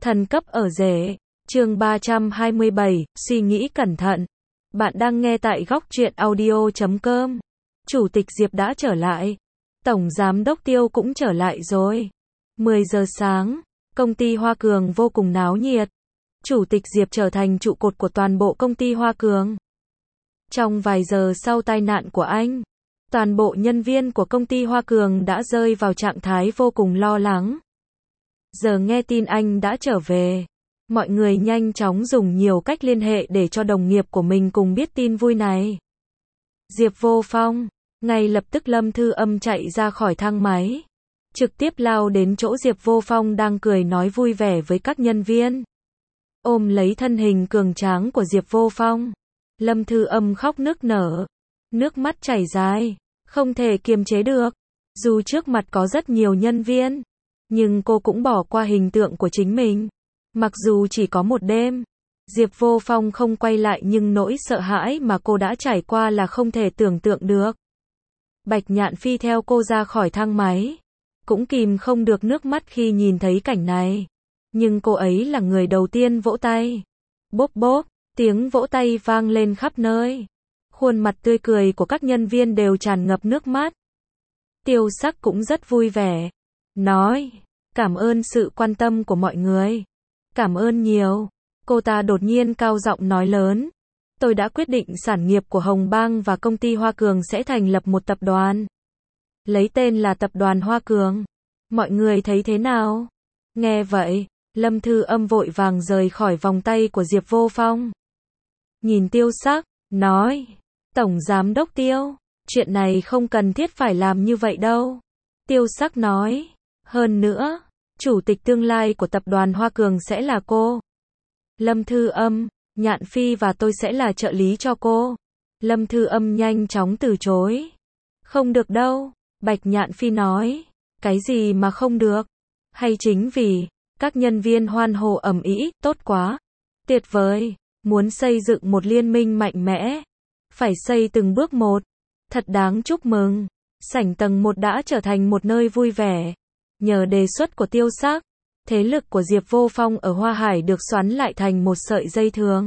Thần cấp ở rể. Chương 327, suy nghĩ cẩn thận. Bạn đang nghe tại góc truyện audio.com. Chủ tịch Diệp đã trở lại. Tổng giám đốc Tiêu cũng trở lại rồi. 10 giờ sáng, công ty Hoa Cường vô cùng náo nhiệt. Chủ tịch Diệp trở thành trụ cột của toàn bộ công ty Hoa Cường. Trong vài giờ sau tai nạn của anh, toàn bộ nhân viên của công ty Hoa Cường đã rơi vào trạng thái vô cùng lo lắng. Giờ nghe tin anh đã trở về, mọi người nhanh chóng dùng nhiều cách liên hệ để cho đồng nghiệp của mình cùng biết tin vui này. Diệp Vô Phong, ngay lập tức Lâm Thư Âm chạy ra khỏi thang máy, trực tiếp lao đến chỗ Diệp Vô Phong đang cười nói vui vẻ với các nhân viên. Ôm lấy thân hình cường tráng của Diệp Vô Phong, Lâm Thư Âm khóc nức nở, nước mắt chảy dài, không thể kiềm chế được. Dù trước mặt có rất nhiều nhân viên, nhưng cô cũng bỏ qua hình tượng của chính mình. Mặc dù chỉ có một đêm, Diệp Vô Phong không quay lại nhưng nỗi sợ hãi mà cô đã trải qua là không thể tưởng tượng được. Bạch Nhạn Phi theo cô ra khỏi thang máy, cũng kìm không được nước mắt khi nhìn thấy cảnh này. Nhưng cô ấy là người đầu tiên vỗ tay. Bốp bốp, tiếng vỗ tay vang lên khắp nơi. Khuôn mặt tươi cười của các nhân viên đều tràn ngập nước mắt. Tiêu Sắc cũng rất vui vẻ, nói, cảm ơn sự quan tâm của mọi người. Cảm ơn nhiều. Cô ta đột nhiên cao giọng nói lớn. Tôi đã quyết định sản nghiệp của Hồng Bang và công ty Hoa Cường sẽ thành lập một tập đoàn. Lấy tên là Tập đoàn Hoa Cường. Mọi người thấy thế nào? Nghe vậy, Lâm Thư Âm vội vàng rời khỏi vòng tay của Diệp Vô Phong. Nhìn Tiêu Sắc, nói, Tổng Giám đốc Tiêu, chuyện này không cần thiết phải làm như vậy đâu. Tiêu Sắc nói, hơn nữa, chủ tịch tương lai của tập đoàn Hoa Cường sẽ là cô. Lâm Thư Âm, Nhạn Phi và tôi sẽ là trợ lý cho cô. Lâm Thư Âm nhanh chóng từ chối. Không được đâu, Bạch Nhạn Phi nói. Cái gì mà không được? Hay chính vì các nhân viên hoan hô ầm ĩ, tốt quá, tuyệt vời, muốn xây dựng một liên minh mạnh mẽ, phải xây từng bước một. Thật đáng chúc mừng. Sảnh tầng 1 đã trở thành một nơi vui vẻ. Nhờ đề xuất của Tiêu Sắc, thế lực của Diệp Vô Phong ở Hoa Hải được xoắn lại thành một sợi dây thường.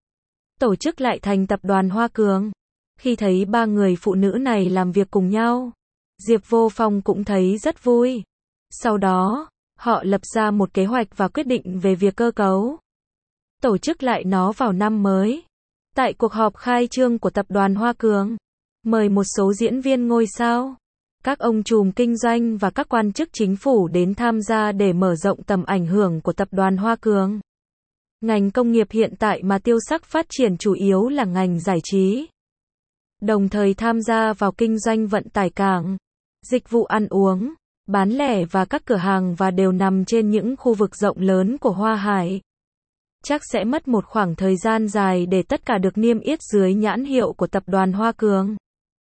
Tổ chức lại thành tập đoàn Hoa Cường. Khi thấy ba người phụ nữ này làm việc cùng nhau, Diệp Vô Phong cũng thấy rất vui. Sau đó, họ lập ra một kế hoạch và quyết định về việc cơ cấu. Tổ chức lại nó vào năm mới. Tại cuộc họp khai trương của tập đoàn Hoa Cường, mời một số diễn viên ngôi sao, các ông trùm kinh doanh và các quan chức chính phủ đến tham gia để mở rộng tầm ảnh hưởng của tập đoàn Hoa Cường. Ngành công nghiệp hiện tại mà Tiêu Sắc phát triển chủ yếu là ngành giải trí. Đồng thời tham gia vào kinh doanh vận tải cảng, dịch vụ ăn uống, bán lẻ và các cửa hàng và đều nằm trên những khu vực rộng lớn của Hoa Hải. Chắc sẽ mất một khoảng thời gian dài để tất cả được niêm yết dưới nhãn hiệu của tập đoàn Hoa Cường.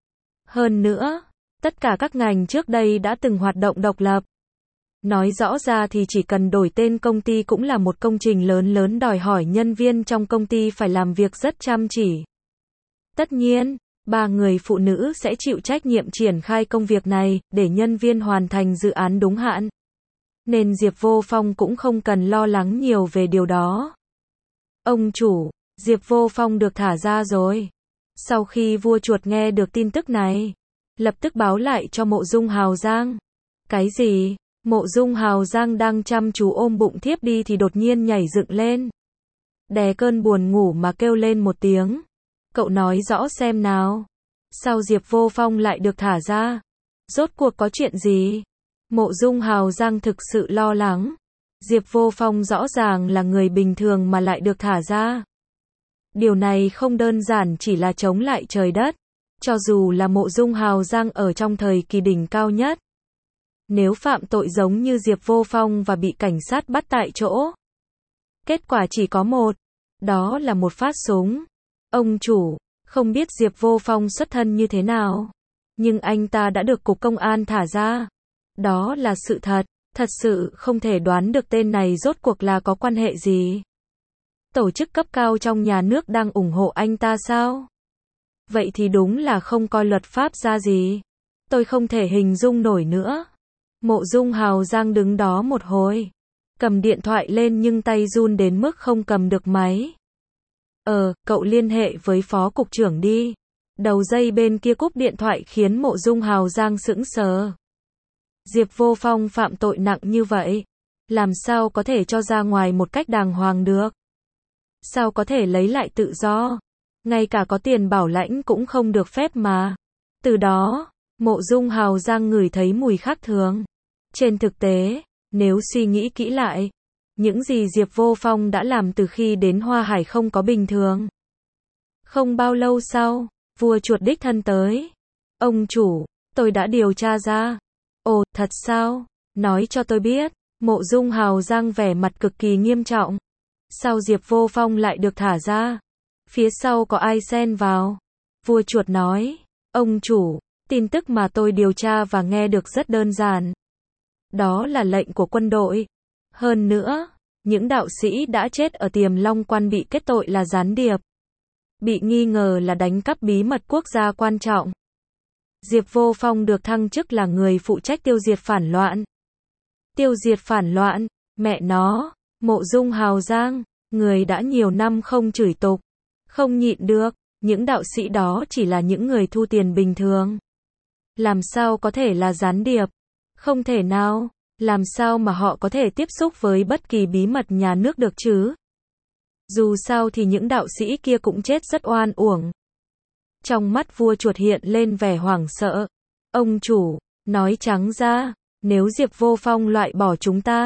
Hơn nữa, tất cả các ngành trước đây đã từng hoạt động độc lập. Nói rõ ra thì chỉ cần đổi tên công ty cũng là một công trình lớn đòi hỏi nhân viên trong công ty phải làm việc rất chăm chỉ. Tất nhiên, ba người phụ nữ sẽ chịu trách nhiệm triển khai công việc này để nhân viên hoàn thành dự án đúng hạn. Nên Diệp Vô Phong cũng không cần lo lắng nhiều về điều đó. Ông chủ, Diệp Vô Phong được thả ra rồi. Sau khi vua chuột nghe được tin tức này, lập tức báo lại cho Mộ Dung Hào Giang. Cái gì? Mộ Dung Hào Giang đang chăm chú ôm bụng thiếp đi thì đột nhiên nhảy dựng lên. Đè cơn buồn ngủ mà kêu lên một tiếng. Cậu nói rõ xem nào. Sao Diệp Vô Phong lại được thả ra? Rốt cuộc có chuyện gì? Mộ Dung Hào Giang thực sự lo lắng. Diệp Vô Phong rõ ràng là người bình thường mà lại được thả ra. Điều này không đơn giản chỉ là chống lại trời đất. Cho dù là Mộ Dung Hào Giang ở trong thời kỳ đỉnh cao nhất, nếu phạm tội giống như Diệp Vô Phong và bị cảnh sát bắt tại chỗ, kết quả chỉ có một, đó là một phát súng. Ông chủ, không biết Diệp Vô Phong xuất thân như thế nào, nhưng anh ta đã được cục công an thả ra. Đó là sự thật, thật sự không thể đoán được tên này rốt cuộc là có quan hệ gì. Tổ chức cấp cao trong nhà nước đang ủng hộ anh ta sao? Vậy thì đúng là không coi luật pháp ra gì. Tôi không thể hình dung nổi nữa. Mộ Dung Hào Giang đứng đó một hồi, cầm điện thoại lên nhưng tay run đến mức không cầm được máy. Cậu liên hệ với phó cục trưởng đi. Đầu dây bên kia cúp điện thoại khiến Mộ Dung Hào Giang sững sờ. Diệp Vô Phong phạm tội nặng như vậy, làm sao có thể cho ra ngoài một cách đàng hoàng được? Sao có thể lấy lại tự do? Ngay cả có tiền bảo lãnh cũng không được phép mà. Từ đó, Mộ Dung Hào Giang ngửi thấy mùi khác thường. Trên thực tế, nếu suy nghĩ kỹ lại, những gì Diệp Vô Phong đã làm từ khi đến Hoa Hải không có bình thường. Không bao lâu sau, vua chuột đích thân tới. Ông chủ, tôi đã điều tra ra. Ồ, thật sao? Nói cho tôi biết. Mộ Dung Hào Giang vẻ mặt cực kỳ nghiêm trọng. Sao Diệp Vô Phong lại được thả ra? Phía sau có ai xen vào? Vua chuột nói, ông chủ, tin tức mà tôi điều tra và nghe được rất đơn giản. Đó là lệnh của quân đội. Hơn nữa, những đạo sĩ đã chết ở Tiềm Long Quan bị kết tội là gián điệp. Bị nghi ngờ là đánh cắp bí mật quốc gia quan trọng. Diệp Vô Phong được thăng chức là người phụ trách tiêu diệt phản loạn. Tiêu diệt phản loạn, mẹ nó, Mộ Dung Hào Giang, người đã nhiều năm không chửi tục, không nhịn được, những đạo sĩ đó chỉ là những người thu tiền bình thường. Làm sao có thể là gián điệp? Không thể nào, làm sao mà họ có thể tiếp xúc với bất kỳ bí mật nhà nước được chứ? Dù sao thì những đạo sĩ kia cũng chết rất oan uổng. Trong mắt vua chuột hiện lên vẻ hoảng sợ. Ông chủ, nói trắng ra, nếu Diệp Vô Phong loại bỏ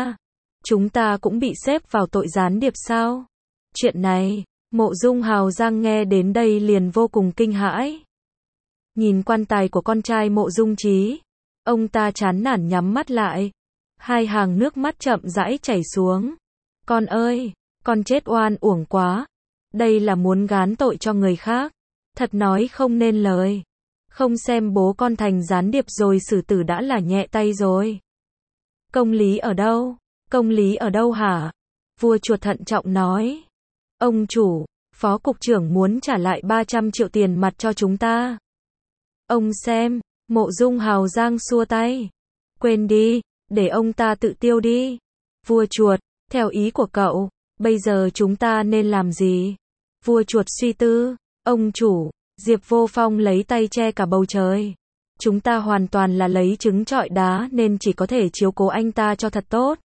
chúng ta cũng bị xếp vào tội gián điệp sao? Chuyện này, Mộ Dung Hào Giang nghe đến đây liền vô cùng kinh hãi. Nhìn quan tài của con trai Mộ Dung Trí, ông ta chán nản nhắm mắt lại. Hai hàng nước mắt chậm rãi chảy xuống. Con ơi, con chết oan uổng quá. Đây là muốn gán tội cho người khác. Thật nói không nên lời. Không xem bố con thành gián điệp rồi xử tử đã là nhẹ tay rồi. Công lý ở đâu? Công lý ở đâu hả? Vua chuột thận trọng nói. Ông chủ, phó cục trưởng muốn trả lại 300 triệu tiền mặt cho chúng ta. Ông xem, Mộ Dung Hào Giang xua tay. Quên đi, để ông ta tự tiêu đi. Vua chuột, theo ý của cậu, bây giờ chúng ta nên làm gì? Vua chuột suy tư. Ông chủ, Diệp Vô Phong lấy tay che cả bầu trời. Chúng ta hoàn toàn là lấy trứng trọi đá nên chỉ có thể chiếu cố anh ta cho thật tốt.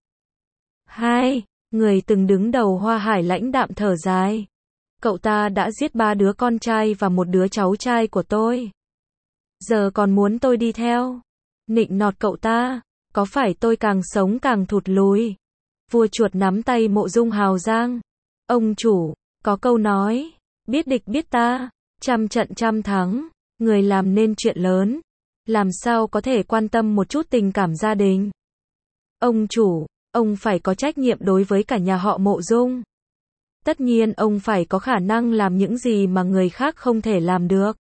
Hai, người từng đứng đầu Hoa Hải lãnh đạm thở dài. Cậu ta đã giết 3 đứa con trai và 1 đứa cháu trai của tôi. Giờ còn muốn tôi đi theo. Nịnh nọt cậu ta, có phải tôi càng sống càng thụt lùi? Vua chuột nắm tay Mộ Dung Hào Giang. Ông chủ, có câu nói, biết địch biết ta, trăm trận trăm thắng, người làm nên chuyện lớn. Làm sao có thể quan tâm một chút tình cảm gia đình? Ông chủ, ông phải có trách nhiệm đối với cả nhà họ Mộ Dung. Tất nhiên ông phải có khả năng làm những gì mà người khác không thể làm được.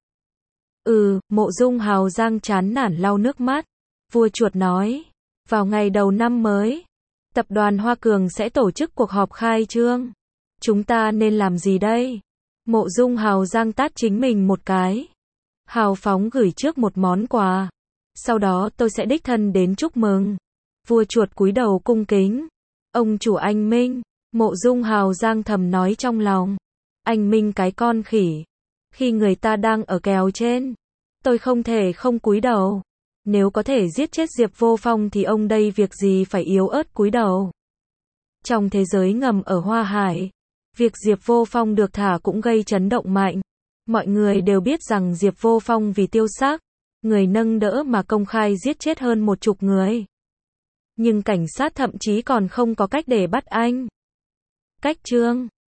Mộ Dung Hào Giang chán nản lau nước mắt. Vua chuột nói, vào ngày đầu năm mới, tập đoàn Hoa Cường sẽ tổ chức cuộc họp khai trương. Chúng ta nên làm gì đây? Mộ Dung Hào Giang tát chính mình một cái. Hào phóng gửi trước một món quà. Sau đó tôi sẽ đích thân đến chúc mừng. Vua chuột cúi đầu cung kính. Ông chủ anh Minh. Mộ Dung Hào Giang thầm nói trong lòng. Anh Minh cái con khỉ. Khi người ta đang ở kèo trên, tôi không thể không cúi đầu. Nếu có thể giết chết Diệp Vô Phong thì ông đây việc gì phải yếu ớt cúi đầu. Trong thế giới ngầm ở Hoa Hải, việc Diệp Vô Phong được thả cũng gây chấn động mạnh. Mọi người đều biết rằng Diệp Vô Phong vì tiêu xác, người nâng đỡ mà công khai giết chết hơn 10 người. Nhưng cảnh sát thậm chí còn không có cách để bắt anh. Cách chương